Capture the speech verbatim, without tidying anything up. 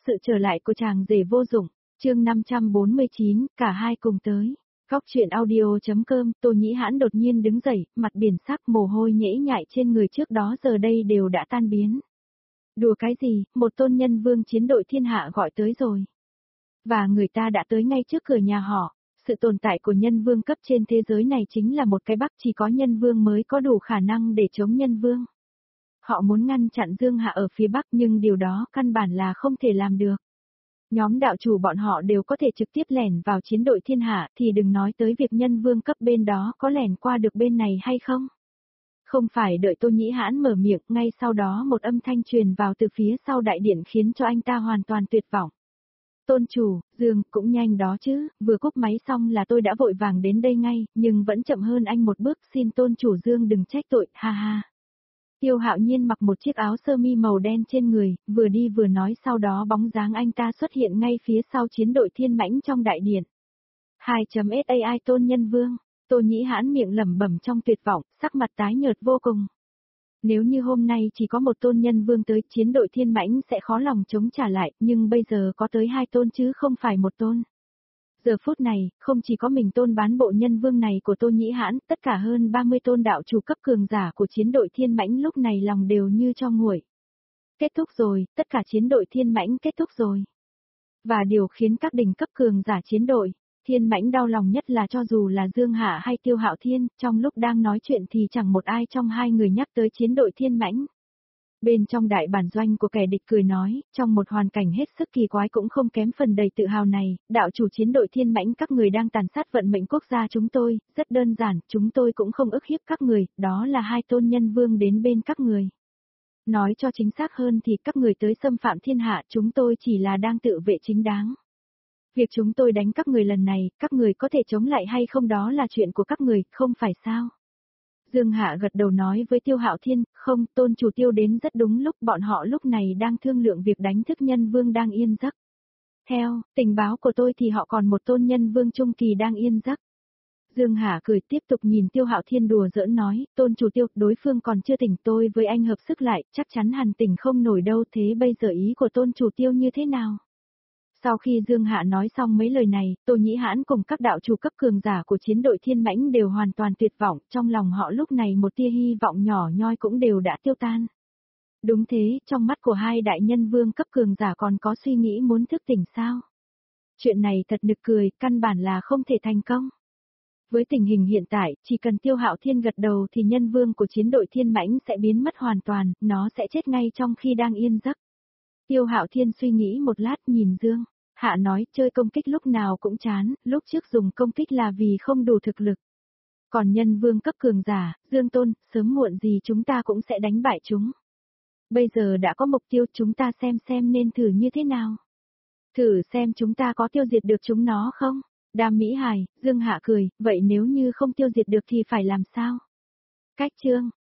sự trở lại của chàng rể vô dụng, chương năm trăm bốn mươi chín, cả hai cùng tới. Góc chuyện audio.com, Tô Nhĩ Hãn đột nhiên đứng dậy, mặt biển sắc, mồ hôi nhễ nhại trên người trước đó giờ đây đều đã tan biến. Đùa cái gì, một tôn nhân vương chiến đội thiên hạ gọi tới rồi. Và người ta đã tới ngay trước cửa nhà họ. Sự tồn tại của nhân vương cấp trên thế giới này chính là một cái bắc, chỉ có nhân vương mới có đủ khả năng để chống nhân vương. Họ muốn ngăn chặn Dương Hạ ở phía bắc nhưng điều đó căn bản là không thể làm được. Nhóm đạo chủ bọn họ đều có thể trực tiếp lẻn vào chiến đội thiên hạ thì đừng nói tới việc nhân vương cấp bên đó có lẻn qua được bên này hay không. Không phải đợi Tô Nhĩ Hãn mở miệng, ngay sau đó một âm thanh truyền vào từ phía sau đại điện khiến cho anh ta hoàn toàn tuyệt vọng. Tôn chủ, Dương, cũng nhanh đó chứ, vừa cúp máy xong là tôi đã vội vàng đến đây ngay, nhưng vẫn chậm hơn anh một bước, xin tôn chủ Dương đừng trách tội, ha ha. Tiêu Hạo Nhiên mặc một chiếc áo sơ mi màu đen trên người, vừa đi vừa nói, sau đó bóng dáng anh ta xuất hiện ngay phía sau chiến đội thiên mãnh trong đại điện. hai chấm sai tôn nhân vương, Tô Nhĩ Hãn miệng lẩm bẩm trong tuyệt vọng, sắc mặt tái nhợt vô cùng. Nếu như hôm nay chỉ có một tôn nhân vương tới, chiến đội thiên mãnh sẽ khó lòng chống trả lại, nhưng bây giờ có tới hai tôn chứ không phải một tôn. Giờ phút này, không chỉ có mình tôn bán bộ nhân vương này của Tô Nhĩ Hãn, tất cả hơn ba mươi tôn đạo chủ cấp cường giả của chiến đội thiên mãnh lúc này lòng đều như cho nguội. Kết thúc rồi, tất cả chiến đội thiên mãnh kết thúc rồi. Và điều khiến các đỉnh cấp cường giả chiến đội thiên mãnh đau lòng nhất là cho dù là Dương Hạ hay Tiêu Hạo Thiên, trong lúc đang nói chuyện thì chẳng một ai trong hai người nhắc tới chiến đội thiên mãnh. Bên trong đại bản doanh của kẻ địch cười nói, trong một hoàn cảnh hết sức kỳ quái cũng không kém phần đầy tự hào này, đạo chủ chiến đội thiên mãnh các người đang tàn sát vận mệnh quốc gia chúng tôi, rất đơn giản, chúng tôi cũng không ức hiếp các người, đó là hai tôn nhân vương đến bên các người. Nói cho chính xác hơn thì các người tới xâm phạm thiên hạ, chúng tôi chỉ là đang tự vệ chính đáng. Việc chúng tôi đánh các người lần này, các người có thể chống lại hay không đó là chuyện của các người, không phải sao? Dương Hạ gật đầu nói với Tiêu Hạo Thiên, không, tôn chủ Tiêu đến rất đúng lúc, bọn họ lúc này đang thương lượng việc đánh thức nhân vương đang yên giấc. Theo tình báo của tôi thì họ còn một tôn nhân vương trung kỳ đang yên giấc. Dương Hạ cười tiếp tục nhìn Tiêu Hạo Thiên đùa giỡn nói, tôn chủ Tiêu, đối phương còn chưa tỉnh, tôi với anh hợp sức lại, chắc chắn hẳn tỉnh không nổi đâu, thế bây giờ ý của tôn chủ Tiêu như thế nào? Sau khi Dương Hạ nói xong mấy lời này, Tô Nhĩ Hãn cùng các đạo chủ cấp cường giả của chiến đội thiên mãnh đều hoàn toàn tuyệt vọng, trong lòng họ lúc này một tia hy vọng nhỏ nhoi cũng đều đã tiêu tan. Đúng thế, trong mắt của hai đại nhân vương cấp cường giả còn có suy nghĩ muốn thức tỉnh sao? Chuyện này thật nực cười, căn bản là không thể thành công. Với tình hình hiện tại, chỉ cần Tiêu Hạo Thiên gật đầu thì nhân vương của chiến đội thiên mãnh sẽ biến mất hoàn toàn, nó sẽ chết ngay trong khi đang yên giấc. Tiêu Hạo Thiên suy nghĩ một lát nhìn Dương Hạ nói, chơi công kích lúc nào cũng chán, lúc trước dùng công kích là vì không đủ thực lực. Còn nhân vương cấp cường giả, Dương Tôn, sớm muộn gì chúng ta cũng sẽ đánh bại chúng. Bây giờ đã có mục tiêu, chúng ta xem xem nên thử như thế nào. Thử xem chúng ta có tiêu diệt được chúng nó không? Đàm Mỹ Hài, Dương Hạ cười, vậy nếu như không tiêu diệt được thì phải làm sao? Cách chương